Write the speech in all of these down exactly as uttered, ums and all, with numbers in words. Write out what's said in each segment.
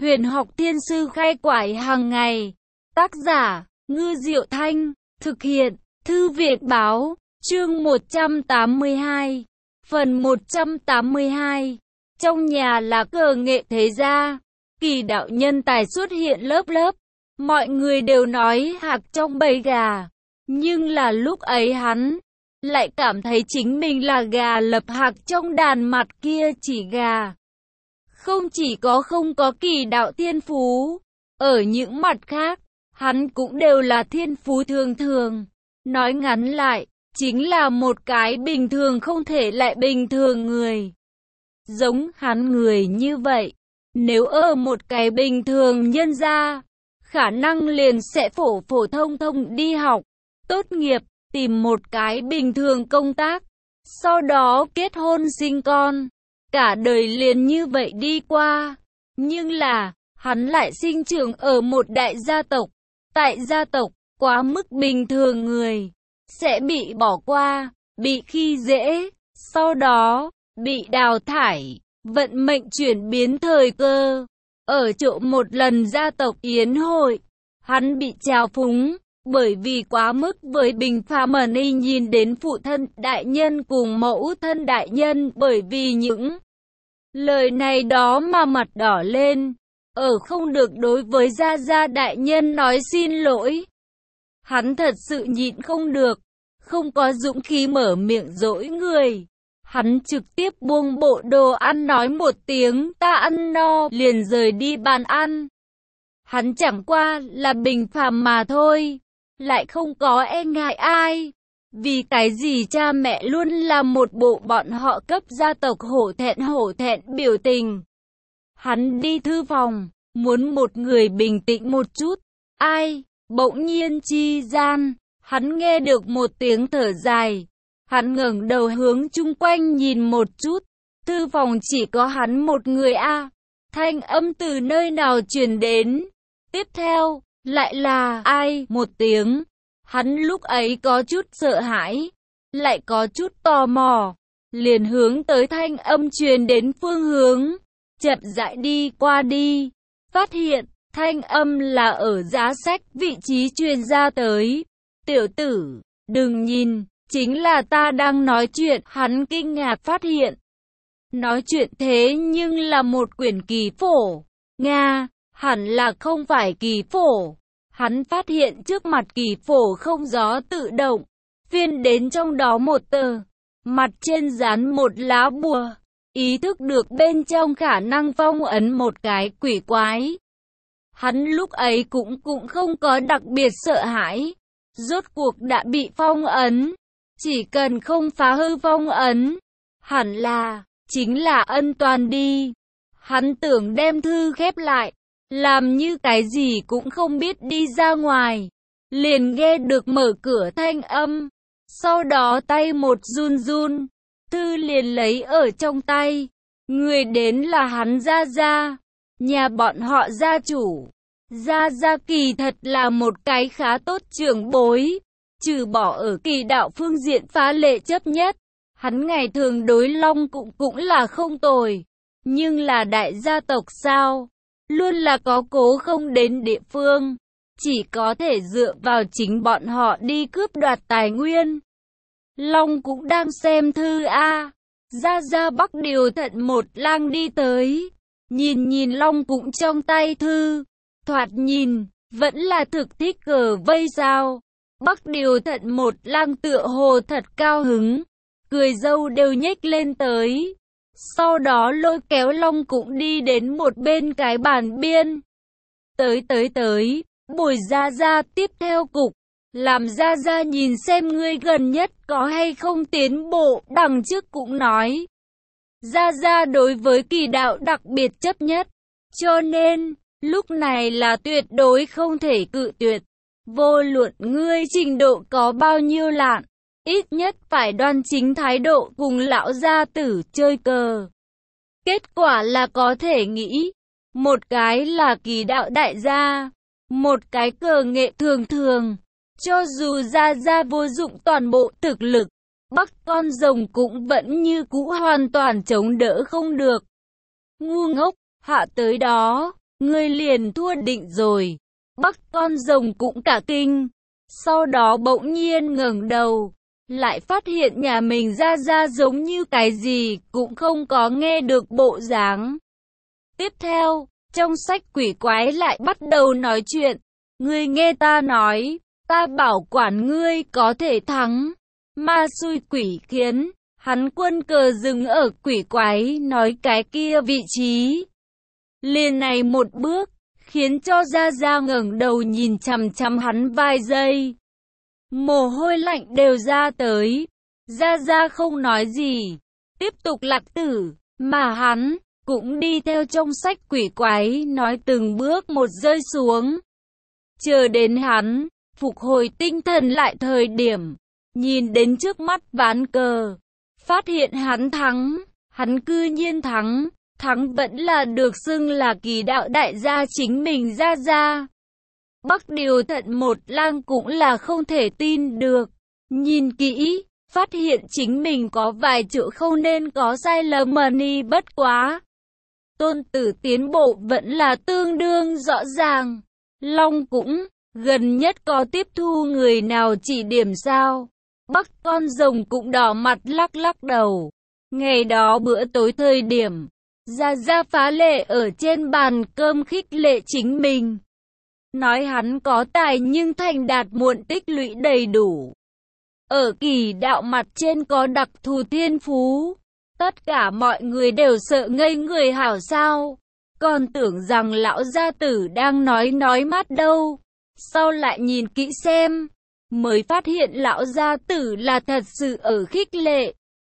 Huyền học thiên sư khai quải hàng ngày. Tác giả, Ngư Diệu Thanh. Thực hiện, Thư viện Báo. Chương một trăm tám mươi hai. Phần một trăm tám mươi hai. Trong nhà là cờ nghệ thế gia. Kỳ đạo nhân tài xuất hiện lớp lớp. Mọi người đều nói hạc trong bầy gà. Nhưng là lúc ấy hắn lại cảm thấy chính mình là gà lập hạc trong đàn, mặt kia chỉ gà. Không chỉ có không có kỳ đạo thiên phú, ở những mặt khác, hắn cũng đều là thiên phú thường thường. Nói ngắn lại, chính là một cái bình thường không thể lại bình thường người. Giống hắn người như vậy, nếu ở một cái bình thường nhân gia, khả năng liền sẽ phổ phổ thông thông đi học, tốt nghiệp, tìm một cái bình thường công tác, sau đó kết hôn sinh con, cả đời liền như vậy đi qua. Nhưng là, hắn lại sinh trưởng ở một đại gia tộc. Tại gia tộc, quá mức bình thường người sẽ bị bỏ qua, bị khi dễ, sau đó bị đào thải. Vận mệnh chuyển biến thời cơ. Ở chỗ một lần gia tộc yến hội, hắn bị trào phúng, bởi vì quá mức với bình phàm ẩn y nhìn đến phụ thân đại nhân cùng mẫu thân đại nhân, bởi vì những lời này đó mà mặt đỏ lên, ở không được đối với gia gia đại nhân nói xin lỗi. Hắn thật sự nhịn không được, không có dũng khí mở miệng dỗi người. Hắn trực tiếp buông bộ đồ ăn nói một tiếng ta ăn no liền rời đi bàn ăn. Hắn chẳng qua là bình phàm mà thôi, lại không có e ngại ai. Vì cái gì cha mẹ luôn là một bộ bọn họ cấp gia tộc hổ thẹn hổ thẹn biểu tình. Hắn đi thư phòng, muốn một người bình tĩnh một chút. Ai? Bỗng nhiên chi gian, hắn nghe được một tiếng thở dài. Hắn ngẩng đầu hướng chung quanh nhìn một chút. Thư phòng chỉ có hắn một người a. À. Thanh âm từ nơi nào truyền đến? Tiếp theo, lại là ai? Một tiếng. Hắn lúc ấy có chút sợ hãi, lại có chút tò mò, liền hướng tới thanh âm truyền đến phương hướng, chậm rãi đi qua đi, phát hiện thanh âm là ở giá sách vị trí truyền ra tới. Tiểu tử, đừng nhìn, chính là ta đang nói chuyện. Hắn kinh ngạc phát hiện, nói chuyện thế nhưng là một quyển kỳ phổ. Nga, hẳn là không phải kỳ phổ. Hắn phát hiện trước mặt kỳ phổ không gió tự động, phiên đến trong đó một tờ, mặt trên dán một lá bùa, ý thức được bên trong khả năng phong ấn một cái quỷ quái. Hắn lúc ấy cũng cũng không có đặc biệt sợ hãi, rốt cuộc đã bị phong ấn, chỉ cần không phá hư phong ấn, hẳn là, chính là ân toàn đi. Hắn tưởng đem thư khép lại, làm như cái gì cũng không biết đi ra ngoài, liền nghe được mở cửa thanh âm, sau đó tay một run run, thư liền lấy ở trong tay, người đến là hắn gia gia, nhà bọn họ gia chủ. Gia gia kỳ thật là một cái khá tốt trưởng bối, trừ bỏ ở kỳ đạo phương diện phá lệ chấp nhất, hắn ngày thường đối Long cũng cũng là không tồi, nhưng là đại gia tộc sao? Luôn là có cố không đến địa phương, chỉ có thể dựa vào chính bọn họ đi cướp đoạt tài nguyên. Long cũng đang xem thư a. Gia Gia Bắc Điều Thận một lang đi tới, nhìn nhìn Long cũng trong tay thư, thoạt nhìn vẫn là thực thích cờ vây sao. Bắc Điều Thận một lang tựa hồ thật cao hứng, cười râu đều nhếch lên tới. Sau đó lôi kéo Long cũng đi đến một bên cái bàn biên. Tới tới tới, Bồi Gia Gia tiếp theo cục, làm Gia Gia nhìn xem ngươi gần nhất có hay không tiến bộ. Đằng trước cũng nói, Gia Gia đối với kỳ đạo đặc biệt chấp nhất, cho nên, lúc này là tuyệt đối không thể cự tuyệt. Vô luận ngươi trình độ có bao nhiêu lạn, ít nhất phải đoan chính thái độ cùng lão gia tử chơi cờ. Kết quả là có thể nghĩ, một cái là kỳ đạo đại gia, một cái cờ nghệ thường thường. Cho dù Gia Gia vô dụng toàn bộ thực lực, bắt con rồng cũng vẫn như cũ hoàn toàn chống đỡ không được. Ngu ngốc, hạ tới đó, ngươi liền thua định rồi. Bắc con rồng cũng cả kinh. Sau đó bỗng nhiên ngẩng đầu, lại phát hiện nhà mình ra ra giống như cái gì cũng không có nghe được bộ dáng. Tiếp theo, trong sách quỷ quái lại bắt đầu nói chuyện. Ngươi nghe ta nói, ta bảo quản ngươi có thể thắng. Ma xui quỷ khiến, hắn quân cờ dừng ở quỷ quái nói cái kia vị trí. Liền này một bước, khiến cho Gia Gia ngẩng đầu nhìn chằm chằm hắn vài giây. Mồ hôi lạnh đều ra tới. Gia Gia không nói gì, tiếp tục lạc tử, mà hắn cũng đi theo trong sách quỷ quái nói từng bước một rơi xuống. Chờ đến hắn phục hồi tinh thần lại thời điểm, nhìn đến trước mắt ván cờ, phát hiện hắn thắng, hắn cư nhiên thắng, thắng vẫn là được xưng là kỳ đạo đại gia chính mình Gia Gia. Bắc Điều Thận một lang cũng là không thể tin được, nhìn kỹ, phát hiện chính mình có vài chữ không nên có sai lầm mà ni bất quá. Tôn Tử tiến bộ vẫn là tương đương rõ ràng. Long cũng gần nhất có tiếp thu người nào chỉ điểm sao? Bắc con rồng cũng đỏ mặt lắc lắc đầu. Ngày đó bữa tối thời điểm, Gia Gia phá lệ ở trên bàn cơm khích lệ chính mình. Nói hắn có tài nhưng thành đạt muộn tích lũy đầy đủ. Ở kỳ đạo mặt trên có đặc thù thiên phú. Tất cả mọi người đều sợ ngây người hảo sao. Còn tưởng rằng lão gia tử đang nói nói mát đâu. Sau lại nhìn kỹ xem, mới phát hiện lão gia tử là thật sự ở khích lệ.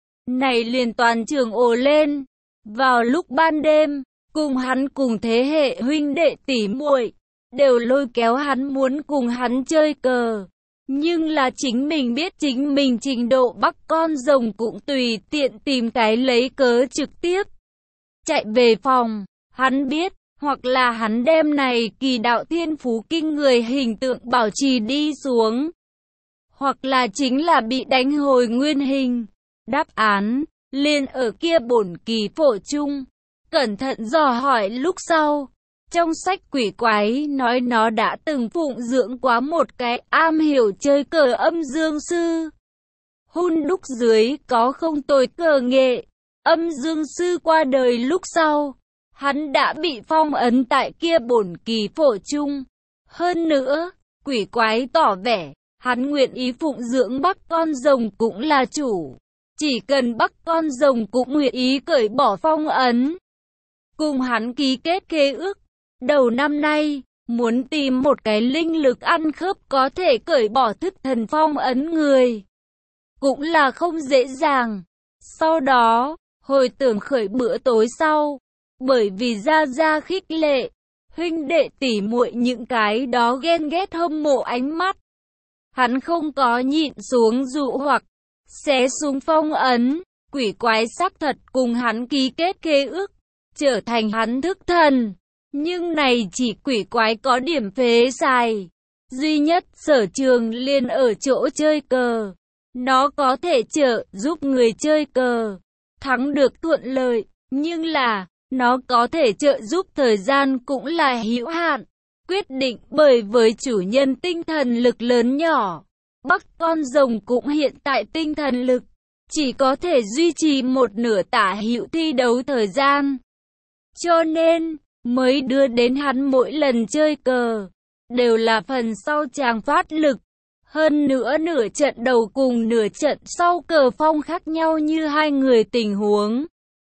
Này liền toàn trường ồ lên. Vào lúc ban đêm, cùng hắn cùng thế hệ huynh đệ tỷ muội đều lôi kéo hắn muốn cùng hắn chơi cờ. Nhưng là chính mình biết chính mình trình độ Bắc con rồng cũng tùy tiện tìm cái lấy cớ trực tiếp chạy về phòng. Hắn biết, hoặc là hắn đem này kỳ đạo thiên phú kinh người hình tượng bảo trì đi xuống, hoặc là chính là bị đánh hồi nguyên hình. Đáp án liền ở kia bổn kỳ phổ chung. Cẩn thận dò hỏi lúc sau, trong sách quỷ quái nói nó đã từng phụng dưỡng quá một cái am hiểu chơi cờ âm dương sư. Hun đúc dưới có không tồi cờ nghệ. Âm dương sư qua đời lúc sau, hắn đã bị phong ấn tại kia bổn kỳ phổ chung. Hơn nữa, quỷ quái tỏ vẻ, hắn nguyện ý phụng dưỡng Bắc con rồng cũng là chủ. Chỉ cần Bắc con rồng cũng nguyện ý cởi bỏ phong ấn. Cùng hắn ký kết khế ước. Đầu năm nay, muốn tìm một cái linh lực ăn khớp có thể cởi bỏ thức thần phong ấn người, cũng là không dễ dàng. Sau đó, hồi tưởng khởi bữa tối sau, bởi vì Gia Gia khích lệ, huynh đệ tỉ muội những cái đó ghen ghét hâm mộ ánh mắt. Hắn không có nhịn xuống dụ hoặc, xé xuống phong ấn, quỷ quái xác thật cùng hắn ký kết khế ước, trở thành hắn thức thần. Nhưng này chỉ quỷ quái có điểm phế xài. Duy nhất sở trường liền ở chỗ chơi cờ. Nó có thể trợ giúp người chơi cờ thắng được thuận lợi, nhưng là nó có thể trợ giúp thời gian cũng là hữu hạn, quyết định bởi với chủ nhân tinh thần lực lớn nhỏ. Bắc con rồng cũng hiện tại tinh thần lực chỉ có thể duy trì một nửa tả hữu thi đấu thời gian. Cho nên mới đưa đến hắn mỗi lần chơi cờ đều là phần sau chàng phát lực. Hơn nữa nửa trận đầu cùng nửa trận sau cờ phong khác nhau như hai người tình huống.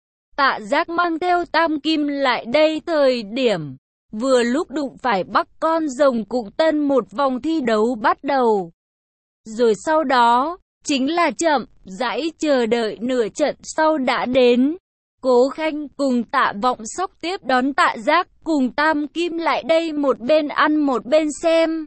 Tạ Giác mang theo tam kim lại đây thời điểm, vừa lúc đụng phải Bắc con rồng cùng tân một vòng thi đấu bắt đầu. Rồi sau đó, chính là chậm, rãi chờ đợi nửa trận sau đã đến. Cố Khanh cùng Tạ Vọng Sóc tiếp đón Tạ Giác cùng tam kim lại đây một bên ăn một bên xem.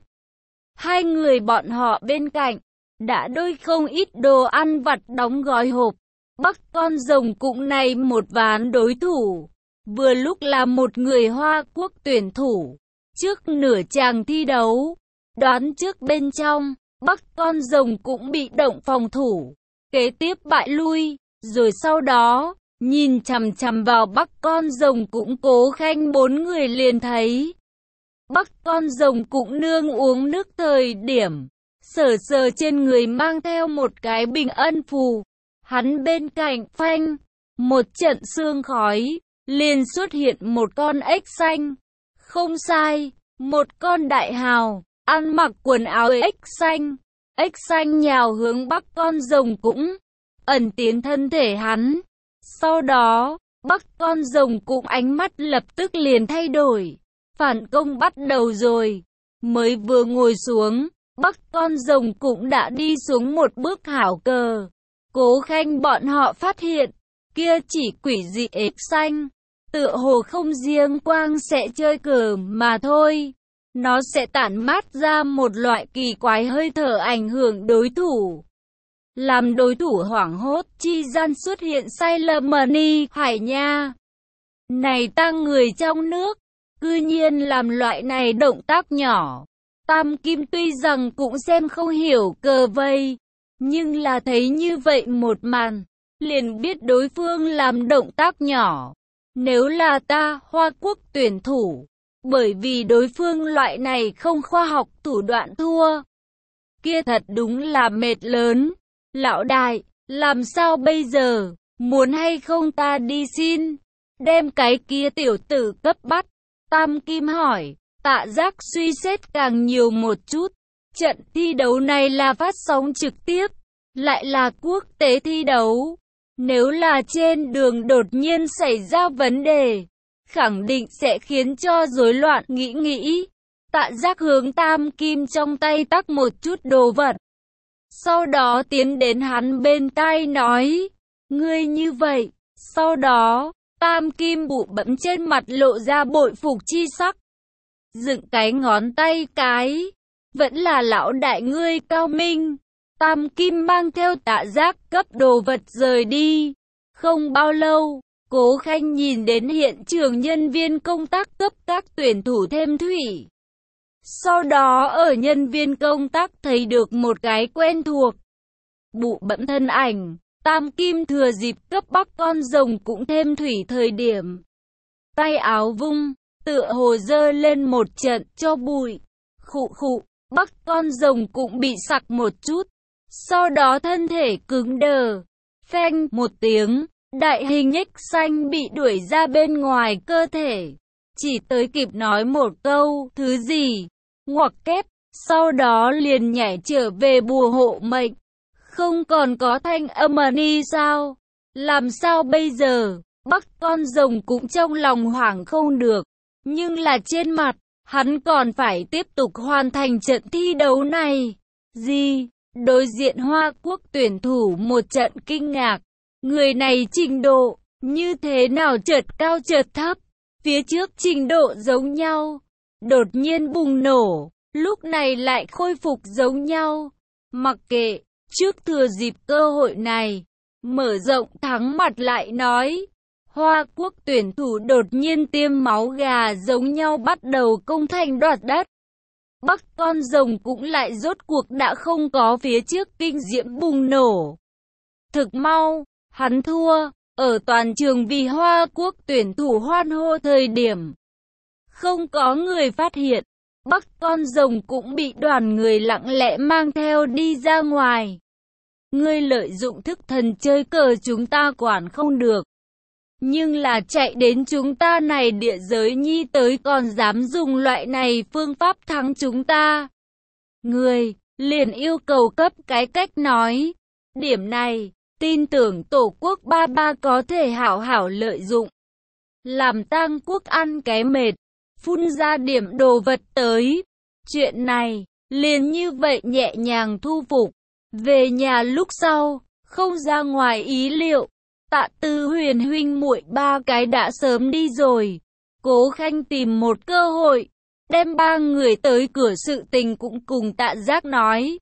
Hai người bọn họ bên cạnh, đã đôi không ít đồ ăn vặt đóng gói hộp. Bắc con rồng cũng này một ván đối thủ, vừa lúc là một người Hoa Quốc tuyển thủ. Trước nửa chàng thi đấu, đoán trước bên trong, Bắc con rồng cũng bị động phòng thủ, kế tiếp bại lui, rồi sau đó, nhìn chằm chằm vào Bắc con rồng cũng Cố Khanh bốn người liền thấy. Bắc con rồng cũng nương uống nước thời điểm, sờ sờ trên người mang theo một cái bình ân phù. Hắn bên cạnh phanh, một trận sương khói, liền xuất hiện một con ếch xanh. Không sai, một con đại hào, ăn mặc quần áo ếch xanh. Ếch xanh nhào hướng Bắc con rồng cũng ẩn tiến thân thể hắn. Sau đó, Bắc con rồng cũng ánh mắt lập tức liền thay đổi. Phản công bắt đầu rồi. Mới vừa ngồi xuống, Bắc con rồng cũng đã đi xuống một bước hảo cờ. Cố Khanh bọn họ phát hiện, kia chỉ quỷ dị ếch xanh, tựa hồ không riêng quang sẽ chơi cờ mà thôi. Nó sẽ tản mát ra một loại kỳ quái hơi thở ảnh hưởng đối thủ. Làm đối thủ hoảng hốt chi gian xuất hiện sai lầm mani hải nha. Này tăng người trong nước, cư nhiên làm loại này động tác nhỏ. Tam Kim tuy rằng cũng xem không hiểu cờ vây, nhưng là thấy như vậy một màn, liền biết đối phương làm động tác nhỏ. Nếu là ta, Hoa Quốc tuyển thủ, bởi vì đối phương loại này không khoa học thủ đoạn thua, kia thật đúng là mệt lớn. Lão đại, làm sao bây giờ, muốn hay không ta đi xin, đem cái kia tiểu tử cấp bắt. Tam Kim hỏi. Tạ Giác suy xét càng nhiều một chút. Trận thi đấu này là phát sóng trực tiếp, lại là quốc tế thi đấu. Nếu là trên đường đột nhiên xảy ra vấn đề, khẳng định sẽ khiến cho rối loạn nghĩ nghĩ. Tạ Giác hướng Tam Kim trong tay tắc một chút đồ vật. Sau đó tiến đến hắn bên tai nói, ngươi như vậy. Sau đó, Tam Kim bụ bẫm trên mặt lộ ra bội phục chi sắc. Dựng cái ngón tay cái, vẫn là lão đại ngươi cao minh. Tam Kim mang theo Tạ Giác cấp đồ vật rời đi. Không bao lâu, Cố Khanh nhìn đến hiện trường nhân viên công tác cấp các tuyển thủ thêm thủy. Sau đó ở nhân viên công tác thấy được một cái quen thuộc. Bụ bẫm thân ảnh, Tam Kim thừa dịp cấp Bắc con rồng cũng thêm thủy thời điểm. Tay áo vung, tựa hồ dơ lên một trận cho bụi. Khụ khụ, Bắc con rồng cũng bị sặc một chút. Sau đó thân thể cứng đờ. Phanh một tiếng, đại hình ếch xanh bị đuổi ra bên ngoài cơ thể. Chỉ tới kịp nói một câu, thứ gì? Ngoặc kép, sau đó liền nhảy trở về bùa hộ mệnh. Không còn có thanh âm ni sao? Làm sao bây giờ? Bắc con rồng cũng trong lòng hoảng không được. Nhưng là trên mặt, hắn còn phải tiếp tục hoàn thành trận thi đấu này. Gì? Đối diện Hoa Quốc tuyển thủ một trận kinh ngạc. Người này trình độ, như thế nào chợt cao chợt thấp? Phía trước trình độ giống nhau, đột nhiên bùng nổ, lúc này lại khôi phục giống nhau. Mặc kệ, trước thừa dịp cơ hội này, mở rộng thắng mặt lại nói. Hoa Quốc tuyển thủ đột nhiên tiêm máu gà giống nhau bắt đầu công thành đoạt đất. Bắc con rồng cũng lại rốt cuộc đã không có phía trước kinh diễm bùng nổ. Thực mau, hắn thua, ở toàn trường vì Hoa Quốc tuyển thủ hoan hô thời điểm. Không có người phát hiện, Bắc con rồng cũng bị đoàn người lặng lẽ mang theo đi ra ngoài. Ngươi lợi dụng thức thần chơi cờ chúng ta quản không được. Nhưng là chạy đến chúng ta này địa giới nhi tới còn dám dùng loại này phương pháp thắng chúng ta. Người, liền yêu cầu cấp cái cách nói. Điểm này, tin tưởng tổ quốc ba ba có thể hảo hảo lợi dụng. Làm tang quốc ăn cái mệt, phun ra điểm đồ vật tới. Chuyện này, liền như vậy nhẹ nhàng thu phục. Về nhà lúc sau, không ra ngoài ý liệu. Tạ Tư Huyền huynh muội ba cái đã sớm đi rồi. Cố Khanh tìm một cơ hội, đem ba người tới cửa sự tình cũng cùng Tạ Giác nói.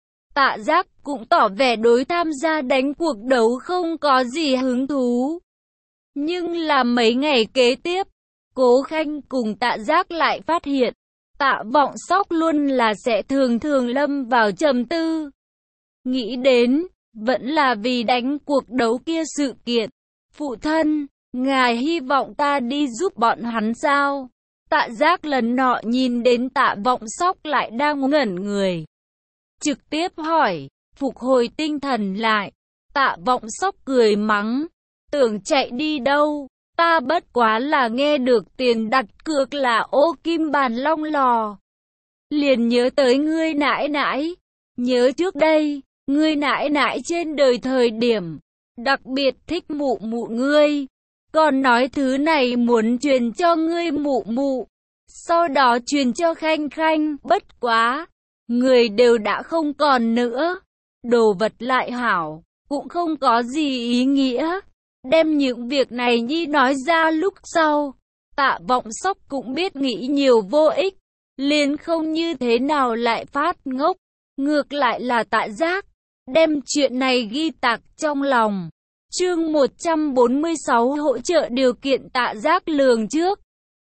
Tạ Giác cũng tỏ vẻ đối tham gia đánh cuộc đấu không có gì hứng thú. Nhưng là mấy ngày kế tiếp, Cố Khanh cùng Tạ Giác lại phát hiện, Tạ Vọng Sóc luôn là sẽ thường thường lâm vào trầm tư. Nghĩ đến, vẫn là vì đánh cuộc đấu kia sự kiện. Phụ thân, ngài hy vọng ta đi giúp bọn hắn sao? Tạ Giác lần nọ nhìn đến Tạ Vọng Sóc lại đang ngẩn người. Trực tiếp hỏi, phục hồi tinh thần lại. Tạ Vọng Sóc cười mắng, tưởng chạy đi đâu, ta bất quá là nghe được tiền đặt cược là ô kim bàn long lò. Liền nhớ tới ngươi nãi nãi, nhớ trước đây, ngươi nãi nãi trên đời thời điểm, đặc biệt thích mụ mụ ngươi, còn nói thứ này muốn truyền cho ngươi mụ mụ, sau đó truyền cho Khanh Khanh, bất quá, người đều đã không còn nữa, đồ vật lại hảo, cũng không có gì ý nghĩa. Đem những việc này nhi nói ra lúc sau, Tạ Vọng Sóc cũng biết nghĩ nhiều vô ích, liền không như thế nào lại phát ngốc, ngược lại là Tạ Giác, đem chuyện này ghi tạc trong lòng. Chương một trăm bốn mươi sáu hỗ trợ điều kiện Tạ Giác lường trước.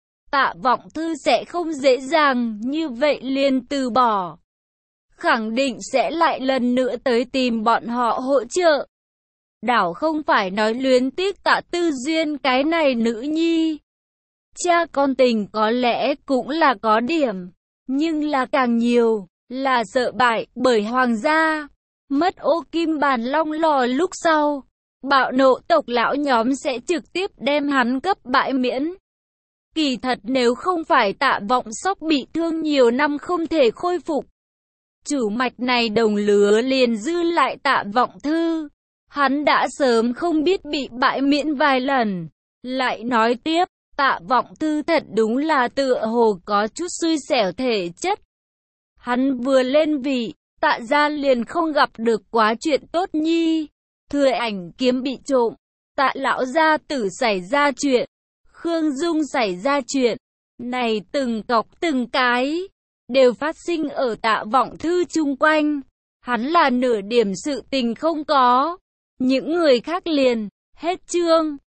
Tạ Vọng Thư sẽ không dễ dàng như vậy liền từ bỏ, khẳng định sẽ lại lần nữa tới tìm bọn họ hỗ trợ. Đảo không phải nói luyến tiếc Tạ Tư Duyên cái này nữ nhi. Cha con tình có lẽ cũng là có điểm, nhưng là càng nhiều, là sợ bại bởi hoàng gia. Mất ô kim bàn long lò lúc sau, bạo nộ tộc lão nhóm sẽ trực tiếp đem hắn cấp bãi miễn. Kỳ thật nếu không phải Tạ Vọng Sóc bị thương nhiều năm không thể khôi phục, chủ mạch này đồng lứa liền dư lại Tạ Vọng Thư, hắn đã sớm không biết bị bãi miễn vài lần. Lại nói tiếp, Tạ Vọng Thư thật đúng là tựa hồ có chút xui xẻo thể chất. Hắn vừa lên vị, Tạ gia liền không gặp được quá chuyện tốt nhi. Thừa ảnh kiếm bị trộm, Tạ lão gia tử xảy ra chuyện, Khương Dung xảy ra chuyện, này từng cọc từng cái, đều phát sinh ở Tạ Vọng Thư chung quanh. Hắn là nửa điểm sự tình không có. Những người khác liền, hết chương.